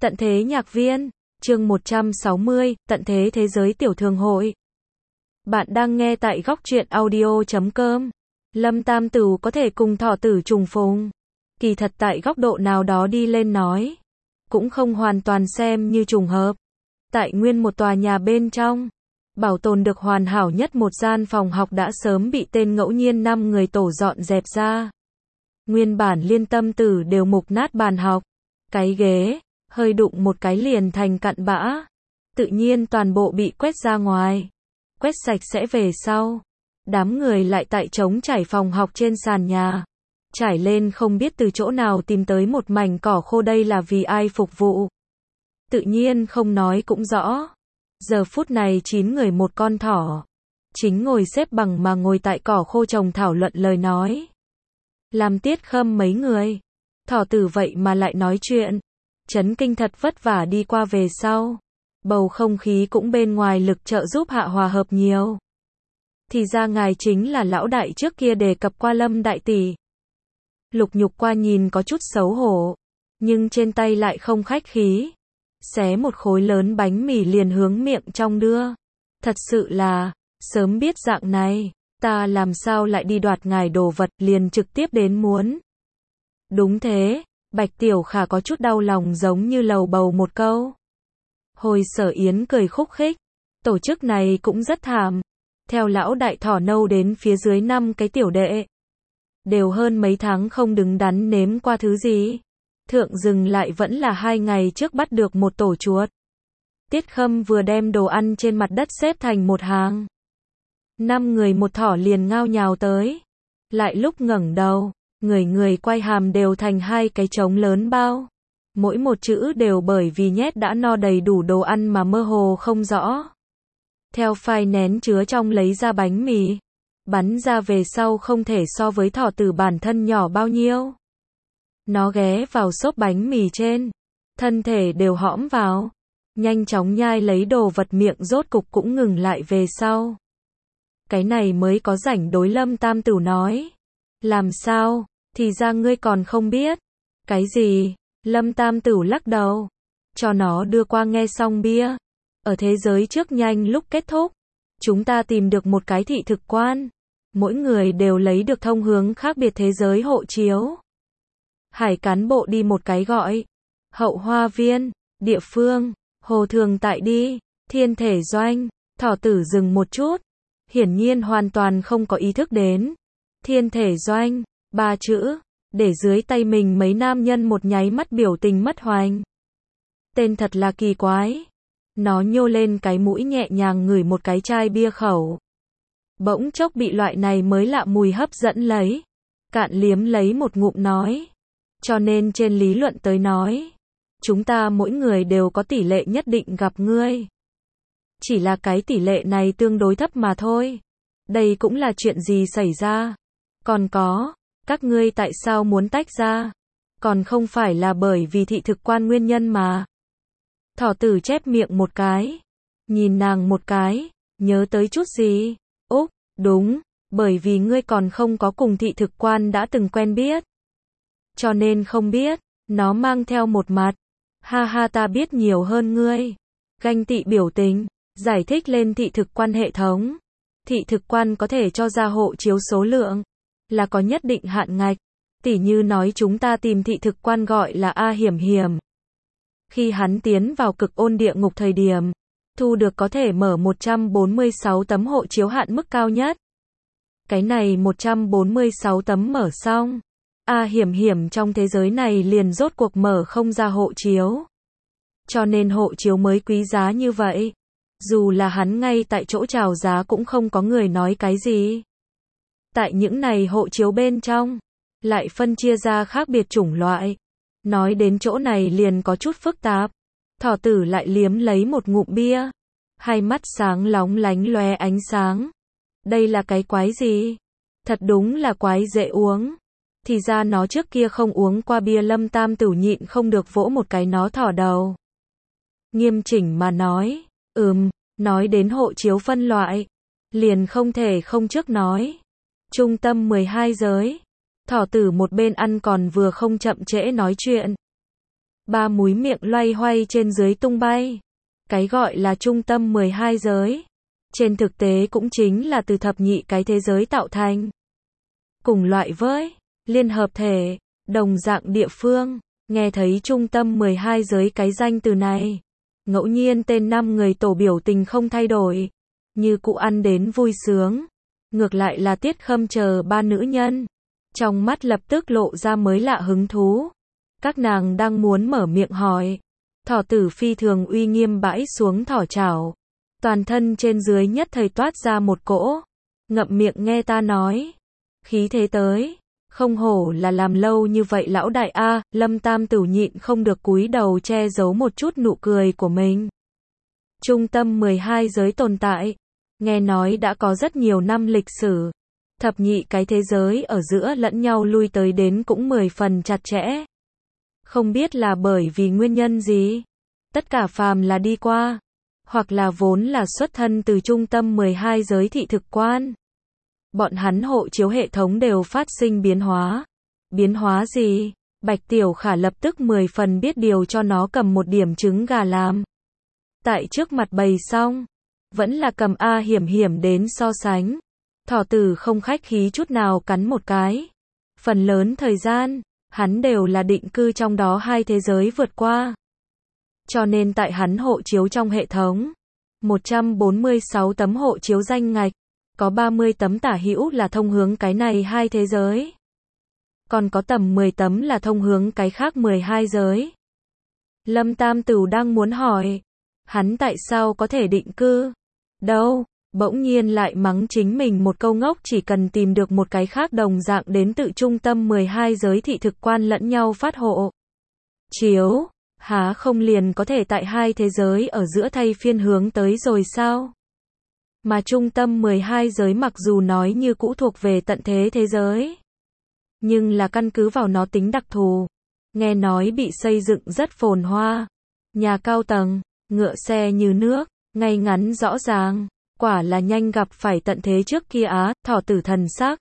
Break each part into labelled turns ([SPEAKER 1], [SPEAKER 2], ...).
[SPEAKER 1] Tận thế nhạc viên, chương 160, tận thế thế giới tiểu thường hội. Bạn đang nghe tại góc truyện audio.com. Lâm Tam Tửu có thể cùng Thỏ Tử trùng phùng. Kỳ thật tại góc độ nào đó đi lên nói, cũng không hoàn toàn xem như trùng hợp. Tại nguyên một tòa nhà bên trong, bảo tồn được hoàn hảo nhất một gian phòng học đã sớm bị tên ngẫu nhiên 5 người tổ dọn dẹp ra. Nguyên bản Liên Tâm Tử đều mục nát bàn học, cái ghế hơi đụng một cái liền thành cặn bã. Tự nhiên toàn bộ bị quét ra ngoài. Quét sạch sẽ về sau, đám người lại tại trống trải phòng học trên sàn nhà. Trải lên không biết từ chỗ nào tìm tới một mảnh cỏ khô, đây là vì ai phục vụ. Tự nhiên không nói cũng rõ. Giờ phút này 9 người một con thỏ. Chính ngồi xếp bằng mà ngồi tại cỏ khô trồng thảo luận lời nói. Làm Tiết Khâm mấy người. Thỏ Tử vậy mà lại nói chuyện. Chấn kinh thật vất vả đi qua về sau. Bầu không khí cũng bên ngoài lực trợ giúp hạ hòa hợp nhiều. Thì ra ngài chính là lão đại trước kia đề cập qua Lâm đại tỷ. Lục Nhục qua nhìn có chút xấu hổ, nhưng trên tay lại không khách khí. Xé một khối lớn bánh mì liền hướng miệng trong đưa. Thật sự là, sớm biết dạng này, ta làm sao lại đi đoạt ngài đồ vật, liền trực tiếp đến muốn. Đúng thế. Bạch Tiểu Khả có chút đau lòng giống như lầu bầu một câu. Hồi Sở Yến cười khúc khích. Tổ chức này cũng rất thảm. Theo lão đại thỏ nâu đến phía dưới 5 cái tiểu đệ. Đều hơn mấy tháng không đứng đắn nếm qua thứ gì. Thượng dừng lại vẫn là 2 ngày trước bắt được một tổ chuột. Tiết Khâm vừa đem đồ ăn trên mặt đất xếp thành một hàng. 5 người một thỏ liền ngao nhào tới. Lại lúc ngẩng đầu. Người quay hàm đều thành 2 cái trống lớn bao. Mỗi một chữ đều bởi vì nhét đã no đầy đủ đồ ăn mà mơ hồ không rõ. Theo phai nén chứa trong lấy ra bánh mì. Bắn ra về sau không thể so với Thỏ Tử bản thân nhỏ bao nhiêu. Nó ghé vào xốp bánh mì trên. Thân thể đều hõm vào. Nhanh chóng nhai lấy đồ vật, miệng rốt cục cũng ngừng lại về sau. Cái này mới có rảnh đối Lâm Tam Tửu nói. Làm sao? Thì ra ngươi còn không biết. Cái gì? Lâm Tam Tửu lắc đầu. Cho nó đưa qua nghe xong bia. Ở thế giới trước nhanh lúc kết thúc. Chúng ta tìm được một cái thị thực quan. Mỗi người đều lấy được thông hướng khác biệt thế giới hộ chiếu. Hải cán bộ đi một cái gọi. Hậu Hoa Viên. Địa phương. Hồ Thường tại đi. Thiên Thể Doanh. Thỏ Tử dừng một chút. Hiển nhiên hoàn toàn không có ý thức đến. Thiên Thể Doanh. 3 chữ, để dưới tay mình mấy nam nhân một nháy mắt biểu tình mất hoành. Tên thật là kỳ quái. Nó nhô lên cái mũi nhẹ nhàng ngửi một cái chai bia khẩu. Bỗng chốc bị loại này mới lạ mùi hấp dẫn lấy. Cạn liếm lấy một ngụm nói. Cho nên trên lý luận tới nói, chúng ta mỗi người đều có tỷ lệ nhất định gặp ngươi. Chỉ là cái tỷ lệ này tương đối thấp mà thôi. Đây cũng là chuyện gì xảy ra. Còn có, các ngươi tại sao muốn tách ra? Còn không phải là bởi vì thị thực quan nguyên nhân mà. Thỏ Tử chép miệng một cái. Nhìn nàng một cái. Nhớ tới chút gì? Úc, đúng. Bởi vì ngươi còn không có cùng thị thực quan đã từng quen biết. Cho nên không biết. Nó mang theo một mặt. Ha ha, ta biết nhiều hơn ngươi. Ganh tị biểu tình. Giải thích lên thị thực quan hệ thống. Thị thực quan có thể cho ra hộ chiếu số lượng. Là có nhất định hạn ngạch. Tỉ như nói chúng ta tìm thị thực quan gọi là A Hiểm Hiểm. Khi hắn tiến vào cực ôn địa ngục thời điểm, thu được có thể mở 146 tấm hộ chiếu hạn mức cao nhất. Cái này 146 tấm mở xong, A Hiểm Hiểm trong thế giới này liền rốt cuộc mở không ra hộ chiếu. Cho nên hộ chiếu mới quý giá như vậy. Dù là hắn ngay tại chỗ chào giá cũng không có người nói cái gì. Tại những này hộ chiếu bên trong, lại phân chia ra khác biệt chủng loại. Nói đến chỗ này liền có chút phức tạp. Thỏ Tử lại liếm lấy một ngụm bia. Hai mắt sáng lóng lánh lóe ánh sáng. Đây là cái quái gì? Thật đúng là quái dễ uống. Thì ra nó trước kia không uống qua bia. Lâm Tam Tửu nhịn không được vỗ một cái nó thỏ đầu. Nghiêm chỉnh mà nói, nói đến hộ chiếu phân loại, liền không thể không trước nói. Trung tâm 12 giới. Thỏ Tử một bên ăn còn vừa không chậm trễ nói chuyện. Ba múi miệng loay hoay trên dưới tung bay. Cái gọi là trung tâm 12 giới, trên thực tế cũng chính là từ thập nhị cái thế giới tạo thành. Cùng loại với liên hợp thể, đồng dạng địa phương, nghe thấy trung tâm 12 giới cái danh từ này. Ngẫu nhiên tên 5 người tổ biểu tình không thay đổi, như cụ ăn đến vui sướng. Ngược lại là Tiết Khâm chờ ba nữ nhân, trong mắt lập tức lộ ra mới lạ hứng thú. Các nàng đang muốn mở miệng hỏi. Thỏ tử phi thường uy nghiêm bãi xuống thỏ chảo. Toàn thân trên dưới nhất thời toát ra một cỗ. Ngậm miệng nghe ta nói. Khí thế tới. Không hổ là làm lâu như vậy lão đại A. Lâm Tam Tửu nhịn không được cúi đầu che giấu một chút nụ cười của mình. Trung tâm 12 giới tồn tại. Nghe nói đã có rất nhiều năm lịch sử. Thập nhị cái thế giới ở giữa lẫn nhau lui tới đến cũng 10 phần chặt chẽ. Không biết là bởi vì nguyên nhân gì. Tất cả phàm là đi qua, hoặc là vốn là xuất thân từ trung tâm 12 giới thị thực quan. Bọn hắn hộ chiếu hệ thống đều phát sinh biến hóa. Biến hóa gì? Bạch Tiểu Khả lập tức 10 phần biết điều cho nó cầm một điểm trứng gà làm. Tại trước mặt bày xong, vẫn là cầm A Hiểm Hiểm đến so sánh. Thỏ tử không khách khí chút nào cắn một cái. Phần lớn thời gian, hắn đều là định cư trong đó hai thế giới vượt qua. Cho nên tại hắn hộ chiếu trong hệ thống, 146 tấm hộ chiếu danh ngạch, có 30 tấm tả hữu là thông hướng cái này hai thế giới. Còn có tầm 10 tấm là thông hướng cái khác 12 giới. Lâm Tam Tửu đang muốn hỏi, hắn tại sao có thể định cư? Đâu? Bỗng nhiên lại mắng chính mình một câu ngốc, chỉ cần tìm được một cái khác đồng dạng đến tự trung tâm 12 giới thị thực quan lẫn nhau phát hộ chiếu, há không liền có thể tại hai thế giới ở giữa thay phiên hướng tới rồi sao? Mà trung tâm 12 giới mặc dù nói như cũ thuộc về tận thế thế giới, nhưng là căn cứ vào nó tính đặc thù, nghe nói bị xây dựng rất phồn hoa, nhà cao tầng, ngựa xe như nước, ngay ngắn rõ ràng. Quả là nhanh gặp phải tận thế trước kia á. Thỏ tử thần sắc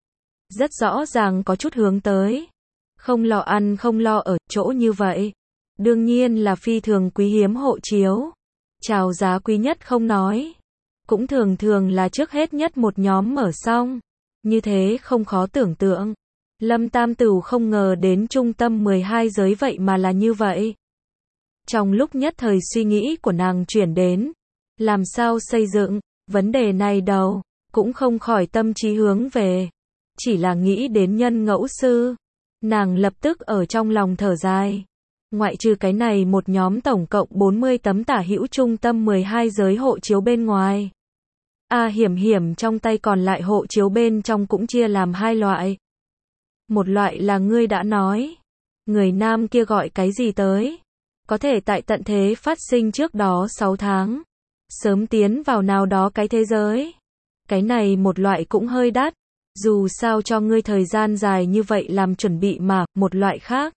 [SPEAKER 1] rất rõ ràng có chút hướng tới. Không lo ăn không lo ở chỗ như vậy. Đương nhiên là phi thường quý hiếm hộ chiếu. Chào giá quý nhất không nói. Cũng thường thường là trước hết nhất một nhóm mở xong. Như thế không khó tưởng tượng. Lâm Tam Tửu không ngờ đến trung tâm 12 giới vậy mà là như vậy. Trong lúc nhất thời suy nghĩ của nàng chuyển đến. Làm sao xây dựng? Vấn đề này đâu, cũng không khỏi tâm trí hướng về. Chỉ là nghĩ đến nhân ngẫu sư. Nàng lập tức ở trong lòng thở dài. Ngoại trừ cái này một nhóm tổng cộng 40 tấm tả hữu trung tâm 12 giới hộ chiếu bên ngoài. A Hiểm Hiểm trong tay còn lại hộ chiếu bên trong cũng chia làm hai loại. Một loại là ngươi đã nói. Người nam kia gọi cái gì tới? Có thể tại tận thế phát sinh trước đó 6 tháng. Sớm tiến vào nào đó cái thế giới. Cái này một loại cũng hơi đắt. Dù sao cho ngươi thời gian dài như vậy làm chuẩn bị mà. Một loại khác,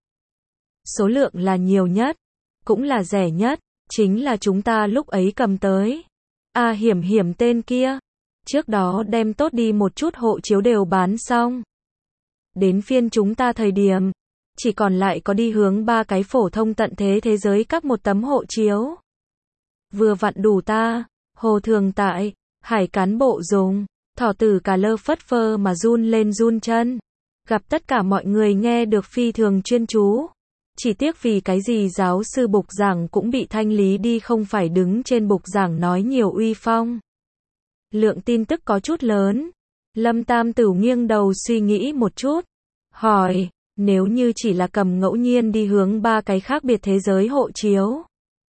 [SPEAKER 1] số lượng là nhiều nhất, cũng là rẻ nhất, chính là chúng ta lúc ấy cầm tới. A Hiểm Hiểm tên kia, trước đó đem tốt đi một chút hộ chiếu đều bán xong. Đến phiên chúng ta thời điểm, chỉ còn lại có đi hướng 3 cái phổ thông tận thế thế giới các một tấm hộ chiếu. Vừa vặn đủ ta, Hồ Thường tại, Hải cán bộ dùng. Thỏ tử cả lơ phất phơ mà run lên run chân. Gặp tất cả mọi người nghe được phi thường chuyên chú. Chỉ tiếc vì cái gì giáo sư bục giảng cũng bị thanh lý đi, không phải đứng trên bục giảng nói nhiều uy phong. Lượng tin tức có chút lớn. Lâm Tam Tửu nghiêng đầu suy nghĩ một chút. Hỏi, nếu như chỉ là cầm ngẫu nhiên đi hướng 3 cái khác biệt thế giới hộ chiếu.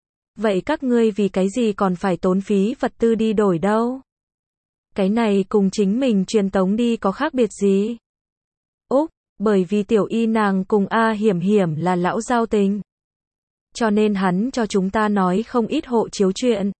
[SPEAKER 1] Vậy các ngươi vì cái gì còn phải tốn phí vật tư đi đổi đâu? Cái này cùng chính mình truyền tống đi có khác biệt gì? Úc, bởi vì tiểu y nàng cùng A Hiểm Hiểm là lão giao tình. Cho nên hắn cho chúng ta nói không ít hộ chiếu chuyện.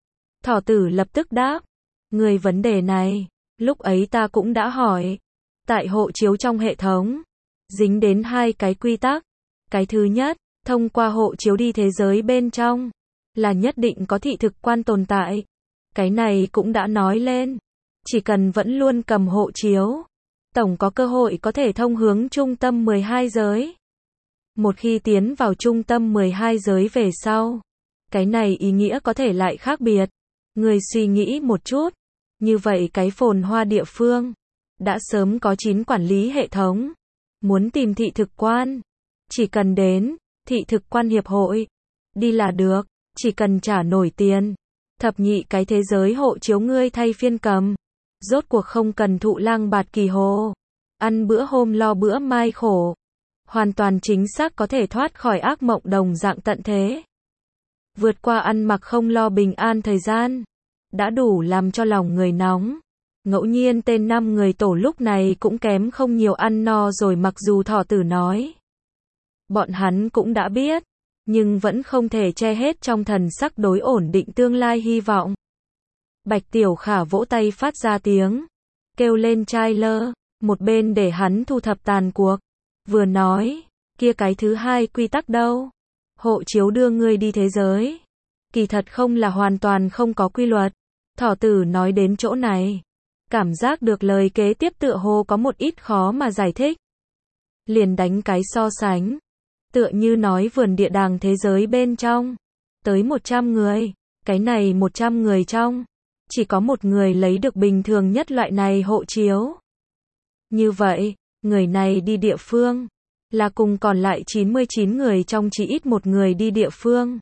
[SPEAKER 1] Thỏ tử lập tức đáp. Người vấn đề này, lúc ấy ta cũng đã hỏi. Tại hộ chiếu trong hệ thống, dính đến 2 cái quy tắc. Cái thứ nhất, thông qua hộ chiếu đi thế giới bên trong, là nhất định có thị thực quan tồn tại. Cái này cũng đã nói lên. Chỉ cần vẫn luôn cầm hộ chiếu, tổng có cơ hội có thể thông hướng trung tâm 12 giới. Một khi tiến vào trung tâm 12 giới về sau, cái này ý nghĩa có thể lại khác biệt. Người suy nghĩ một chút, như vậy cái phồn hoa địa phương, đã sớm có 9 quản lý hệ thống. Muốn tìm thị thực quan, chỉ cần đến thị thực quan hiệp hội, đi là được, chỉ cần trả nổi tiền. Thập nhị cái thế giới hộ chiếu ngươi thay phiên cầm. Rốt cuộc không cần thụ lang bạt kỳ hồ. Ăn bữa hôm lo bữa mai khổ. Hoàn toàn chính xác có thể thoát khỏi ác mộng đồng dạng tận thế. Vượt qua ăn mặc không lo bình an thời gian. Đã đủ làm cho lòng người nóng. Ngẫu nhiên tên 5 người tổ lúc này cũng kém không nhiều ăn no rồi, mặc dù thỏ tử nói. Bọn hắn cũng đã biết, nhưng vẫn không thể che hết trong thần sắc đối ổn định tương lai hy vọng. Bạch Tiểu Khả vỗ tay phát ra tiếng, kêu lên trai lơ, một bên để hắn thu thập tàn cuộc. Vừa nói, kia cái thứ hai quy tắc đâu? Hộ chiếu đưa ngươi đi thế giới. Kỳ thật không là hoàn toàn không có quy luật. Thỏ tử nói đến chỗ này, cảm giác được lời kế tiếp tựa hồ có một ít khó mà giải thích. Liền đánh cái so sánh. Tựa như nói vườn địa đàng thế giới bên trong, tới 100 người, cái này 100 người trong, chỉ có một người lấy được bình thường nhất loại này hộ chiếu. Như vậy, người này đi địa phương, là cùng còn lại 99 người trong chỉ ít một người đi địa phương.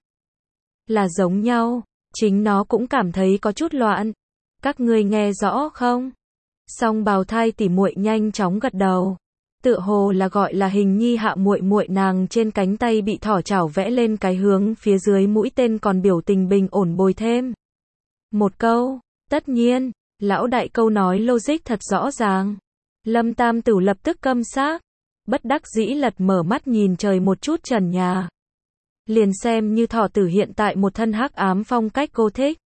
[SPEAKER 1] Là giống nhau, chính nó cũng cảm thấy có chút loạn. Các ngươi nghe rõ không? Song bào thai tỉ muội nhanh chóng gật đầu. Tựa hồ là gọi là hình nhi hạ muội muội, nàng trên cánh tay bị thỏ chảo vẽ lên cái hướng phía dưới mũi tên, còn biểu tình bình ổn bồi thêm một câu, tất nhiên, lão đại câu nói logic thật rõ ràng. Lâm Tam Tửu lập tức câm xác, bất đắc dĩ lật mở mắt nhìn trời một chút trần nhà. Liền xem như thỏ tử hiện tại một thân hắc ám phong cách cô thích.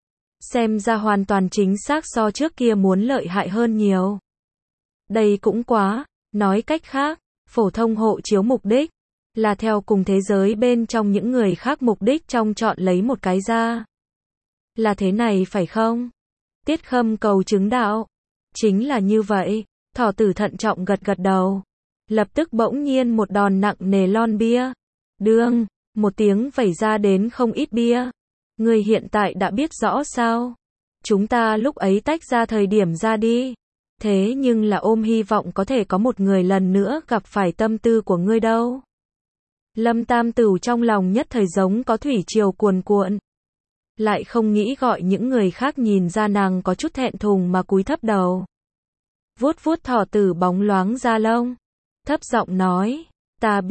[SPEAKER 1] Xem ra hoàn toàn chính xác so trước kia muốn lợi hại hơn nhiều. Đây cũng quá. Nói cách khác, phổ thông hộ chiếu mục đích là theo cùng thế giới bên trong những người khác mục đích trong chọn lấy một cái ra. Là thế này phải không? Tiết Khâm cầu chứng đạo. Chính là như vậy, thỏ tử thận trọng gật gật đầu. Lập tức bỗng nhiên một đòn nặng nề lon bia. Đương, một tiếng vẩy ra đến không ít bia. Người hiện tại đã biết rõ sao? Chúng ta lúc ấy tách ra thời điểm ra đi. Thế nhưng là ôm hy vọng có thể có một người lần nữa gặp phải tâm tư của ngươi đâu. Lâm Tam Tửu trong lòng nhất thời giống có thủy triều cuồn cuộn. Lại không nghĩ gọi những người khác nhìn ra nàng có chút thẹn thùng mà cúi thấp đầu. Vuốt vuốt thỏ tử bóng loáng da lông. Thấp giọng nói, ta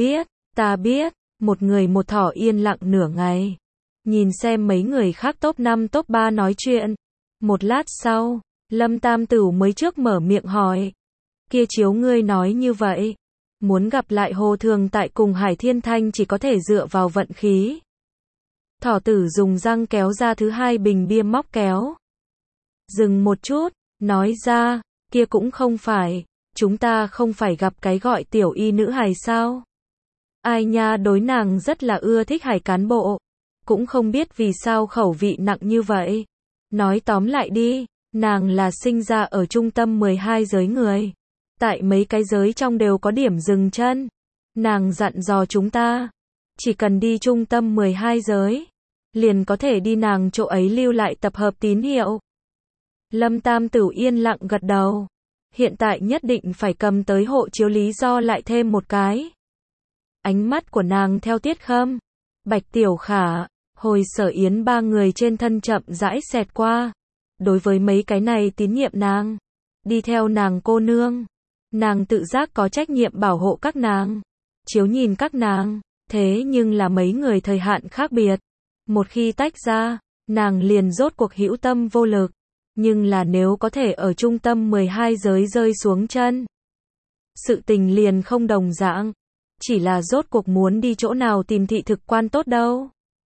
[SPEAKER 1] biết, một người một thỏ yên lặng nửa ngày. Nhìn xem mấy người khác top 5 top 3 nói chuyện. Một lát sau, Lâm Tam Tửu mới trước mở miệng hỏi. Kia chiếu ngươi nói như vậy. Muốn gặp lại Hồ Thường tại cùng Hải Thiên Thanh chỉ có thể dựa vào vận khí. Thỏ tử dùng răng kéo ra thứ hai bình bia móc kéo. Dừng một chút, nói ra, kia cũng không phải. Chúng ta không phải gặp cái gọi tiểu y nữ hài sao? Ai nha, đối nàng rất là ưa thích hải cán bộ. Cũng không biết vì sao khẩu vị nặng như vậy. Nói tóm lại đi. Nàng là sinh ra ở trung tâm 12 giới người. Tại mấy cái giới trong đều có điểm dừng chân. Nàng dặn dò chúng ta. Chỉ cần đi trung tâm 12 giới. Liền có thể đi nàng chỗ ấy lưu lại tập hợp tín hiệu. Lâm Tam Tửu yên lặng gật đầu. Hiện tại nhất định phải cầm tới hộ chiếu lý do lại thêm một cái. Ánh mắt của nàng theo Tiết Khâm, Bạch Tiểu Khả, Hồi Sở Yến ba người trên thân chậm rãi xẹt qua. Đối với mấy cái này tín nhiệm nàng, đi theo nàng cô nương, nàng tự giác có trách nhiệm bảo hộ các nàng, chiếu nhìn các nàng, thế nhưng là mấy người thời hạn khác biệt. Một khi tách ra, nàng liền rốt cuộc hữu tâm vô lực, nhưng là nếu có thể ở trung tâm 12 giới rơi xuống chân, sự tình liền không đồng dạng, chỉ là rốt cuộc muốn đi chỗ nào tìm thị thực quan tốt đâu.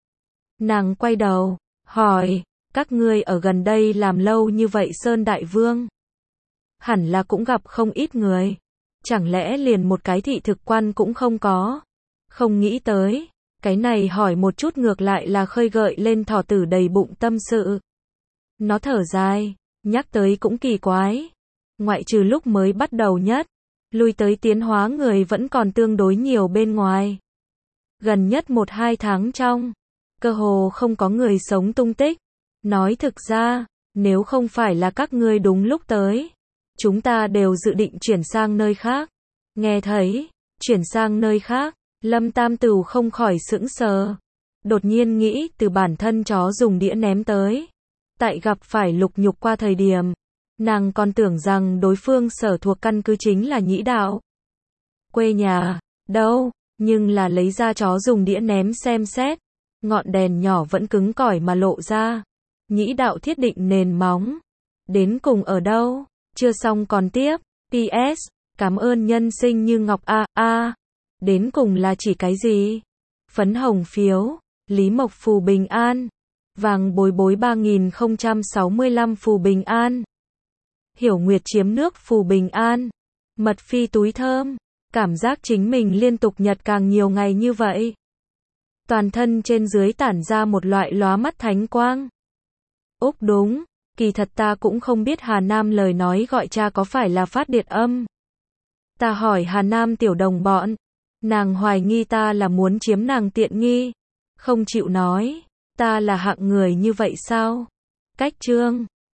[SPEAKER 1] Nàng quay đầu, hỏi. Các ngươi ở gần đây làm lâu như vậy Sơn Đại Vương. Hẳn là cũng gặp không ít người. Chẳng lẽ liền một cái thị thực quan cũng không có. Không nghĩ tới. Cái này hỏi một chút ngược lại là khơi gợi lên thỏ tử đầy bụng tâm sự. Nó thở dài. Nhắc tới cũng kỳ quái. Ngoại trừ lúc mới bắt đầu nhất. lui tới tiến hóa người vẫn còn tương đối nhiều bên ngoài. Gần nhất 1-2 tháng trong, cơ hồ không có người sống tung tích. Nói thực ra, nếu không phải là các ngươi đúng lúc tới, chúng ta đều dự định chuyển sang nơi khác. Nghe thấy, chuyển sang nơi khác, Lâm Tam Tửu không khỏi sững sờ. Đột nhiên nghĩ từ bản thân chó dùng đĩa ném tới. Tại gặp phải Lục Nhục qua thời điểm, nàng còn tưởng rằng đối phương sở thuộc căn cứ chính là Nhĩ Đạo. Quê nhà, đâu, nhưng là lấy ra chó dùng đĩa ném xem xét. Ngọn đèn nhỏ vẫn cứng cỏi mà lộ ra. Nhĩ Đạo thiết định nền móng. Đến cùng ở đâu? Chưa xong còn tiếp. PS, cảm ơn nhân sinh như ngọc a. Đến cùng là chỉ cái gì? Phấn hồng phiếu, Lý Mộc phù bình an, vàng bối bối 3065 phù bình an, Hiểu Nguyệt chiếm nước phù bình an, Mật Phi túi thơm, cảm giác chính mình liên tục nhặt càng nhiều ngày như vậy. Toàn thân trên dưới tản ra một loại lóa mắt thánh quang. Úc đúng, kỳ thật ta cũng không biết Hà Nam lời nói gọi cha có phải là phát điện âm. Ta hỏi Hà Nam tiểu đồng bọn, nàng hoài nghi ta là muốn chiếm nàng tiện nghi, không chịu nói, ta là hạng người như vậy sao? Cách chương